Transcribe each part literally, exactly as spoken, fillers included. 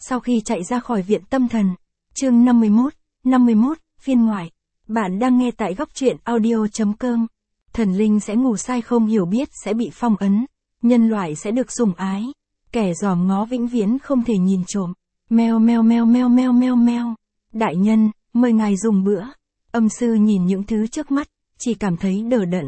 Sau khi chạy ra khỏi viện tâm thần. Chương năm mươi mốt, năm mươi mốt, phiên ngoại. Bạn đang nghe tại góc truyện audio.com. Thần linh sẽ ngủ sai không hiểu biết sẽ bị phong ấn. Nhân loại sẽ được sủng ái. Kẻ giòm ngó vĩnh viễn không thể nhìn trộm. Meo meo meo meo meo meo meo. Đại nhân, mời ngài dùng bữa. Âm sư nhìn những thứ trước mắt, chỉ cảm thấy đờ đẫn.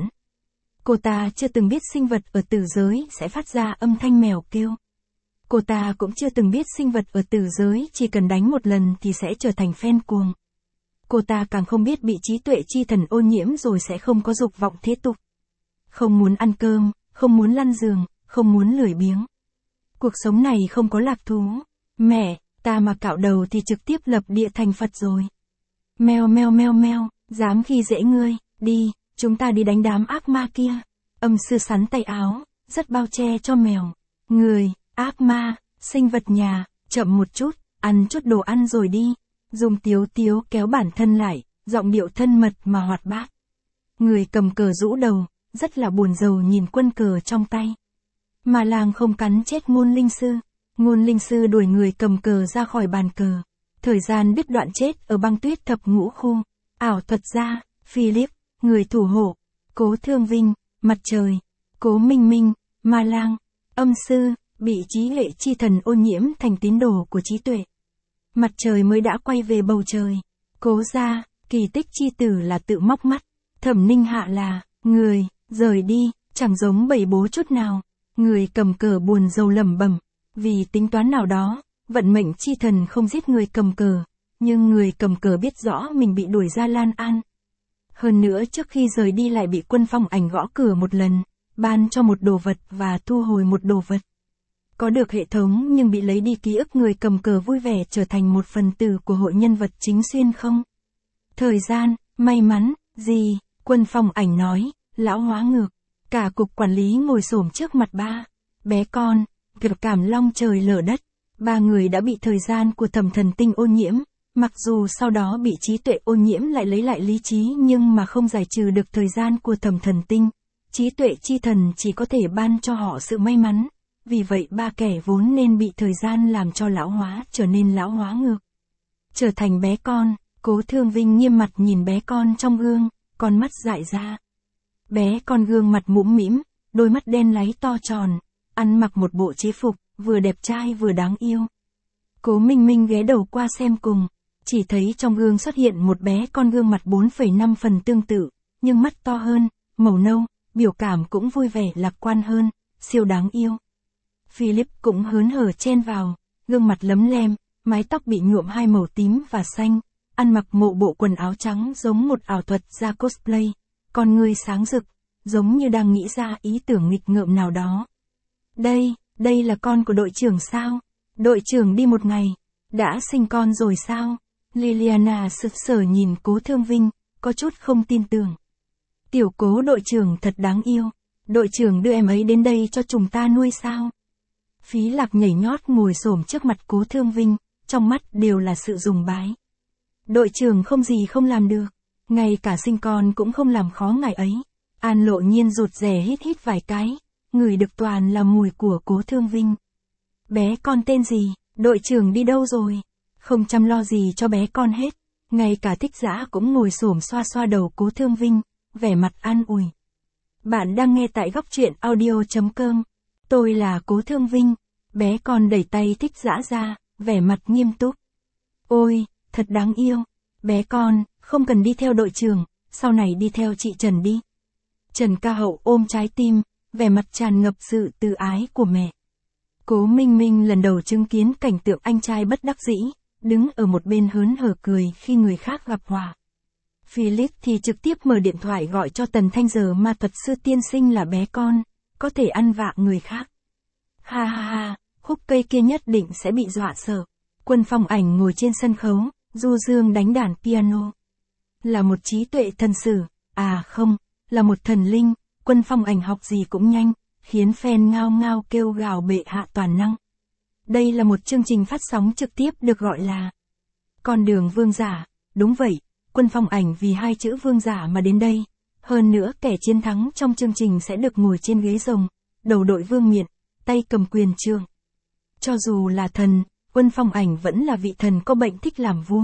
Cô ta chưa từng biết sinh vật ở tử giới sẽ phát ra âm thanh mèo kêu. Cô ta cũng chưa từng biết sinh vật ở tử giới chỉ cần đánh một lần thì sẽ trở thành phen cuồng. Cô ta càng không biết bị trí tuệ chi thần ô nhiễm rồi sẽ không có dục vọng thế tục. Không muốn ăn cơm, không muốn lăn giường, không muốn lười biếng. Cuộc sống này không có lạc thú. Mẹ, ta mà cạo đầu thì trực tiếp lập địa thành Phật rồi. Meo meo meo meo, dám khi dễ ngươi, đi, chúng ta đi đánh đám ác ma kia. Âm sư sắn tay áo, rất bao che cho mèo. Người, ác ma, sinh vật nhà, chậm một chút, ăn chút đồ ăn rồi đi. Dùng tiếu tiếu kéo bản thân lại, giọng điệu thân mật mà hoạt bát. Người cầm cờ rũ đầu, rất là buồn rầu nhìn quân cờ trong tay. Mà làng không cắn chết ngôn linh sư. Ngôn linh sư đuổi người cầm cờ ra khỏi bàn cờ. Thời gian đứt đoạn chết ở băng tuyết thập ngũ khu. Ảo thuật gia, Philip, người thủ hộ, Cố Thương Vinh, mặt trời, Cố Minh Minh, ma lang, âm sư, bị trí lệ chi thần ô nhiễm thành tín đồ của trí tuệ. Mặt trời mới đã quay về bầu trời. Cố gia, kỳ tích chi tử là tự móc mắt. Thẩm Ninh Hạ là, người, rời đi, chẳng giống bầy bố chút nào. Người cầm cờ buồn rầu lẩm bẩm, vì tính toán nào đó, vận mệnh chi thần không giết người cầm cờ, nhưng người cầm cờ biết rõ mình bị đuổi ra Lan An. Hơn nữa trước khi rời đi lại bị Quân Phong Ảnh gõ cửa một lần, ban cho một đồ vật và thu hồi một đồ vật. Có được hệ thống nhưng bị lấy đi ký ức người cầm cờ vui vẻ trở thành một phần tử của hội nhân vật chính xuyên không? Thời gian, may mắn, gì? Quân Phong Ảnh nói, lão hóa ngược. Cả cục quản lý ngồi xổm trước mặt ba. Bé con, cực cảm long trời lở đất. Ba người đã bị thời gian của Thẩm Thần Tinh ô nhiễm. Mặc dù sau đó bị trí tuệ ô nhiễm lại lấy lại lý trí nhưng mà không giải trừ được thời gian của Thẩm Thần Tinh. Trí tuệ chi thần chỉ có thể ban cho họ sự may mắn. Vì vậy ba kẻ vốn nên bị thời gian làm cho lão hóa trở nên lão hóa ngược. Trở thành bé con, Cố Thương Vinh nghiêm mặt nhìn bé con trong gương, con mắt dại ra. Bé con gương mặt mũm mĩm, đôi mắt đen láy to tròn, ăn mặc một bộ chế phục, vừa đẹp trai vừa đáng yêu. Cố Minh Minh ghé đầu qua xem cùng, chỉ thấy trong gương xuất hiện một bé con gương mặt bốn phẩy năm phần tương tự, nhưng mắt to hơn, màu nâu, biểu cảm cũng vui vẻ lạc quan hơn, siêu đáng yêu. Philip cũng hớn hở chen vào, gương mặt lấm lem, mái tóc bị nhuộm hai màu tím và xanh, ăn mặc một bộ quần áo trắng giống một ảo thuật gia cosplay, con người sáng rực, giống như đang nghĩ ra ý tưởng nghịch ngợm nào đó. Đây, đây là con của đội trưởng sao? Đội trưởng đi một ngày, đã sinh con rồi sao? Liliana sực sờ nhìn Cố Thương Vinh, có chút không tin tưởng. Tiểu Cố đội trưởng thật đáng yêu, đội trưởng đưa em ấy đến đây cho chúng ta nuôi sao? Phí Lạc nhảy nhót ngồi xổm trước mặt Cố Thương Vinh, trong mắt đều là sự dùng bái. Đội trưởng không gì không làm được, ngay cả sinh con cũng không làm khó ngài ấy. An Lộ Nhiên rụt rè hít hít vài cái, ngửi được toàn là mùi của Cố Thương Vinh. Bé con tên gì, đội trưởng đi đâu rồi? Không chăm lo gì cho bé con hết, ngay cả Thích Dã cũng ngồi xổm xoa xoa đầu Cố Thương Vinh, vẻ mặt an ủi. Bạn đang nghe tại góc truyện audio.com. Tôi là Cố Thương Vinh. Bé con đẩy tay Thích Dã ra, vẻ mặt nghiêm túc. Ôi, thật đáng yêu. Bé con, không cần đi theo đội trưởng, sau này đi theo chị Trần đi. Trần Ca Hậu ôm trái tim, vẻ mặt tràn ngập sự từ ái của mẹ. Cố Minh Minh lần đầu chứng kiến cảnh tượng anh trai bất đắc dĩ, đứng ở một bên hớn hở cười khi người khác gặp họa. Philip thì trực tiếp mở điện thoại gọi cho Tần Thanh Giờ ma thuật sư tiên sinh là bé con, có thể ăn vạ người khác. Ha ha ha, khúc cây kia nhất định sẽ bị dọa sợ. Quân Phong Ảnh ngồi trên sân khấu, du dương đánh đàn piano. Là một trí tuệ thần sử, à không, là một thần linh, Quân Phong Ảnh học gì cũng nhanh, khiến fan ngao ngao kêu gào bệ hạ toàn năng. Đây là một chương trình phát sóng trực tiếp được gọi là Con đường vương giả, đúng vậy, Quân Phong Ảnh vì hai chữ vương giả mà đến đây. Hơn nữa kẻ chiến thắng trong chương trình sẽ được ngồi trên ghế rồng, đầu đội vương miện, tay cầm quyền trượng. Cho dù là thần, Quân Phong Ảnh vẫn là vị thần có bệnh thích làm vua.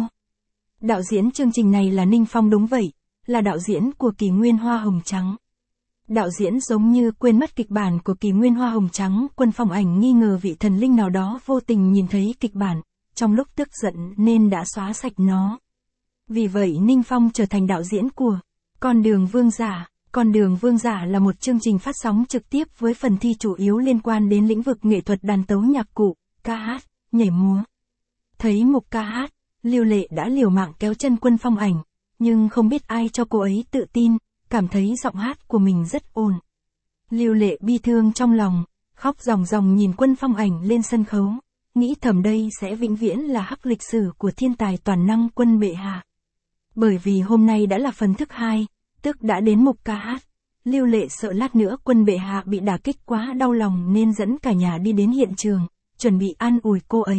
Đạo diễn chương trình này là Ninh Phong đúng vậy, là đạo diễn của Kỷ Nguyên Hoa Hồng Trắng. Đạo diễn giống như quên mất kịch bản của Kỷ Nguyên Hoa Hồng Trắng, Quân Phong Ảnh nghi ngờ vị thần linh nào đó vô tình nhìn thấy kịch bản, trong lúc tức giận nên đã xóa sạch nó. Vì vậy Ninh Phong trở thành đạo diễn của Con Đường Vương Giả. Con Đường Vương Giả là một chương trình phát sóng trực tiếp với phần thi chủ yếu liên quan đến lĩnh vực nghệ thuật đàn tấu nhạc cụ, ca hát, nhảy múa. Thấy mục ca hát, Lưu Lệ đã liều mạng kéo chân Quân Phong Ảnh, nhưng không biết ai cho cô ấy tự tin, cảm thấy giọng hát của mình rất ổn. Lưu Lệ bi thương trong lòng, khóc ròng ròng nhìn Quân Phong Ảnh lên sân khấu, nghĩ thầm đây sẽ vĩnh viễn là hắc lịch sử của thiên tài toàn năng Quân bệ hạ. Bởi vì hôm nay đã là phần thức hai, tức đã đến mục ca hát, Lưu Lệ sợ lát nữa Quân bệ hạ bị đả kích quá đau lòng nên dẫn cả nhà đi đến hiện trường, chuẩn bị an ủi cô ấy.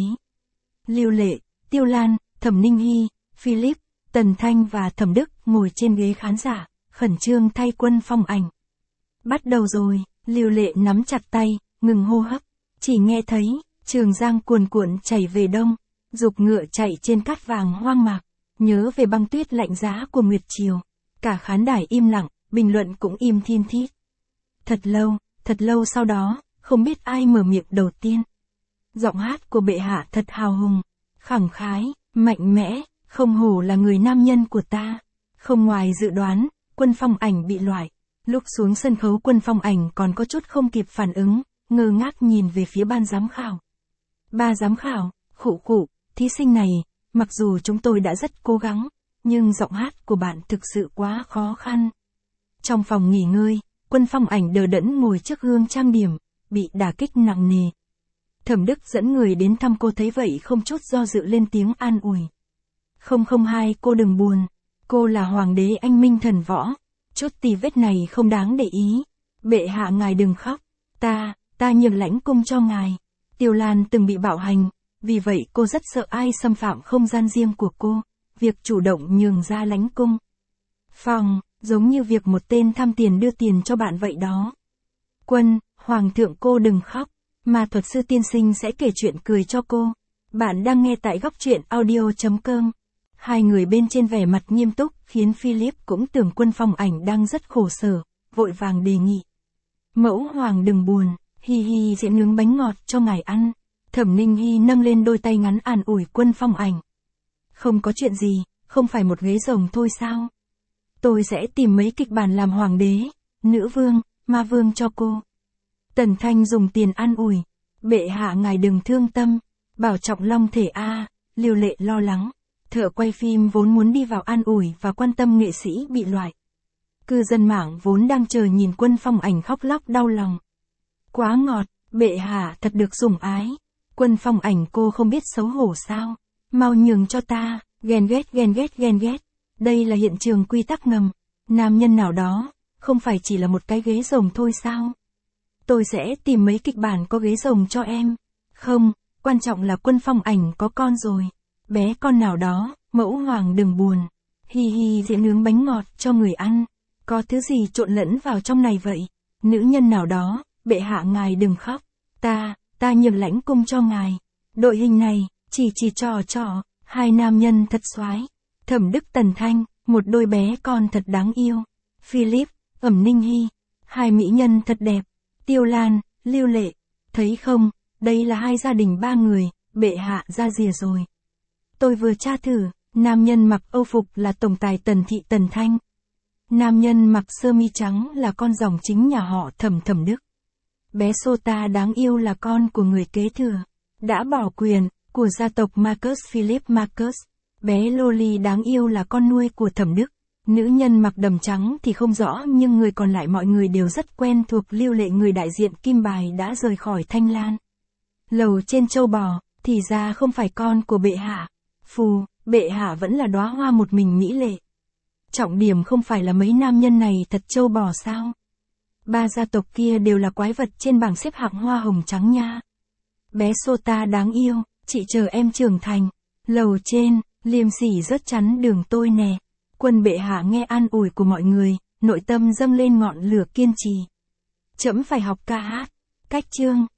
Lưu Lệ, Tiêu Lan, Thẩm Ninh Hy, Philip, Tần Thanh và Thẩm Đức ngồi trên ghế khán giả, khẩn trương thay Quân Phong Ảnh. Bắt đầu rồi, Lưu Lệ nắm chặt tay, ngừng hô hấp, chỉ nghe thấy Trường Giang cuồn cuộn chảy về đông, dục ngựa chạy trên cát vàng hoang mạc, nhớ về băng tuyết lạnh giá của Nguyệt Triều. Cả khán đài im lặng, bình luận cũng im thiên thít. Thật lâu, thật lâu sau đó, không biết ai mở miệng đầu tiên. Giọng hát của bệ hạ thật hào hùng, khẳng khái, mạnh mẽ, không hổ là người nam nhân của ta. Không ngoài dự đoán, Quân Phong Ảnh bị loại. Lúc xuống sân khấu Quân Phong Ảnh còn có chút không kịp phản ứng, ngơ ngác nhìn về phía ban giám khảo. Ba giám khảo, khụ khụ, thí sinh này, mặc dù chúng tôi đã rất cố gắng, nhưng giọng hát của bạn thực sự quá khó khăn. Trong phòng nghỉ ngơi, Quân Phong Ảnh đờ đẫn ngồi trước gương trang điểm, bị đả kích nặng nề. Thẩm Đức dẫn người đến thăm cô thấy vậy không chút do dự lên tiếng an ủi. Không không hai cô đừng buồn, cô là hoàng đế anh minh thần võ, chút tì vết này không đáng để ý. Bệ hạ ngài đừng khóc, ta, ta nhường lãnh cung cho ngài. Tiêu Lan từng bị bạo hành, vì vậy cô rất sợ ai xâm phạm không gian riêng của cô, việc chủ động nhường ra lãnh cung. Phòng, giống như việc một tên tham tiền đưa tiền cho bạn vậy đó. Quân, hoàng thượng cô đừng khóc, mà thuật sư tiên sinh sẽ kể chuyện cười cho cô. Bạn đang nghe tại góc truyện audio chấm com. Hai người bên trên vẻ mặt nghiêm túc khiến Philip cũng tưởng Quân Phong Ảnh đang rất khổ sở, vội vàng đề nghị. Mẫu hoàng đừng buồn, Hi Hi sẽ nướng bánh ngọt cho ngài ăn. Thẩm Ninh Hy nâng lên đôi tay ngắn an ủi Quân Phong Ảnh. Không có chuyện gì, không phải một ghế rồng thôi sao? Tôi sẽ tìm mấy kịch bản làm hoàng đế, nữ vương, ma vương cho cô. Tần Thanh dùng tiền an ủi. Bệ hạ ngài đừng thương tâm, bảo trọng long thể a. Lưu Lệ lo lắng. Thợ quay phim vốn muốn đi vào an ủi và quan tâm nghệ sĩ bị loại. Cư dân mạng vốn đang chờ nhìn Quân Phong Ảnh khóc lóc đau lòng. Quá ngọt, bệ hạ thật được sủng ái. Quân Phong Ảnh cô không biết xấu hổ sao? Mau nhường cho ta, ghen ghét ghen ghét ghen ghét. Đây là hiện trường quy tắc ngầm. Nam nhân nào đó, không phải chỉ là một cái ghế rồng thôi sao? Tôi sẽ tìm mấy kịch bản có ghế rồng cho em. Không, quan trọng là Quân Phong Ảnh có con rồi. Bé con nào đó, mẫu hoàng đừng buồn. Hi Hi sẽ nướng bánh ngọt cho người ăn. Có thứ gì trộn lẫn vào trong này vậy? Nữ nhân nào đó, bệ hạ ngài đừng khóc. Ta, ta nhường lãnh cung cho ngài. Đội hình này, chỉ chỉ trò trò, hai nam nhân thật soái. Thẩm Đức Tần Thanh, một đôi bé con thật đáng yêu. Philip, Ẩm Ninh Hy, hai mỹ nhân thật đẹp. Tiêu Lan, Lưu Lệ, thấy không, đây là hai gia đình ba người, bệ hạ ra rìa rồi. Tôi vừa tra thử, nam nhân mặc âu phục là tổng tài Tần Thị Tần Thanh. Nam nhân mặc sơ mi trắng là con dòng chính nhà họ Thẩm Thẩm Đức. Bé Sota đáng yêu là con của người kế thừa, đã bỏ quyền, của gia tộc Marcus Philip Marcus. Bé Loli đáng yêu là con nuôi của Thẩm Đức. Nữ nhân mặc đầm trắng thì không rõ nhưng người còn lại mọi người đều rất quen thuộc. Lưu Lệ người đại diện Kim Bài đã rời khỏi Thanh Lan. Lầu trên châu bò, thì ra không phải con của bệ hạ. Phù, bệ hạ vẫn là đóa hoa một mình mỹ lệ. Trọng điểm không phải là mấy nam nhân này thật châu bò sao? Ba gia tộc kia đều là quái vật trên bảng xếp hạng hoa hồng trắng nha. Bé Sota đáng yêu, chị chờ em trưởng thành. Lầu trên, liêm sỉ rớt chắn đường tôi nè. Quân bệ hạ nghe an ủi của mọi người, nội tâm dâng lên ngọn lửa kiên trì. Trẫm phải học ca hát. Cách chương.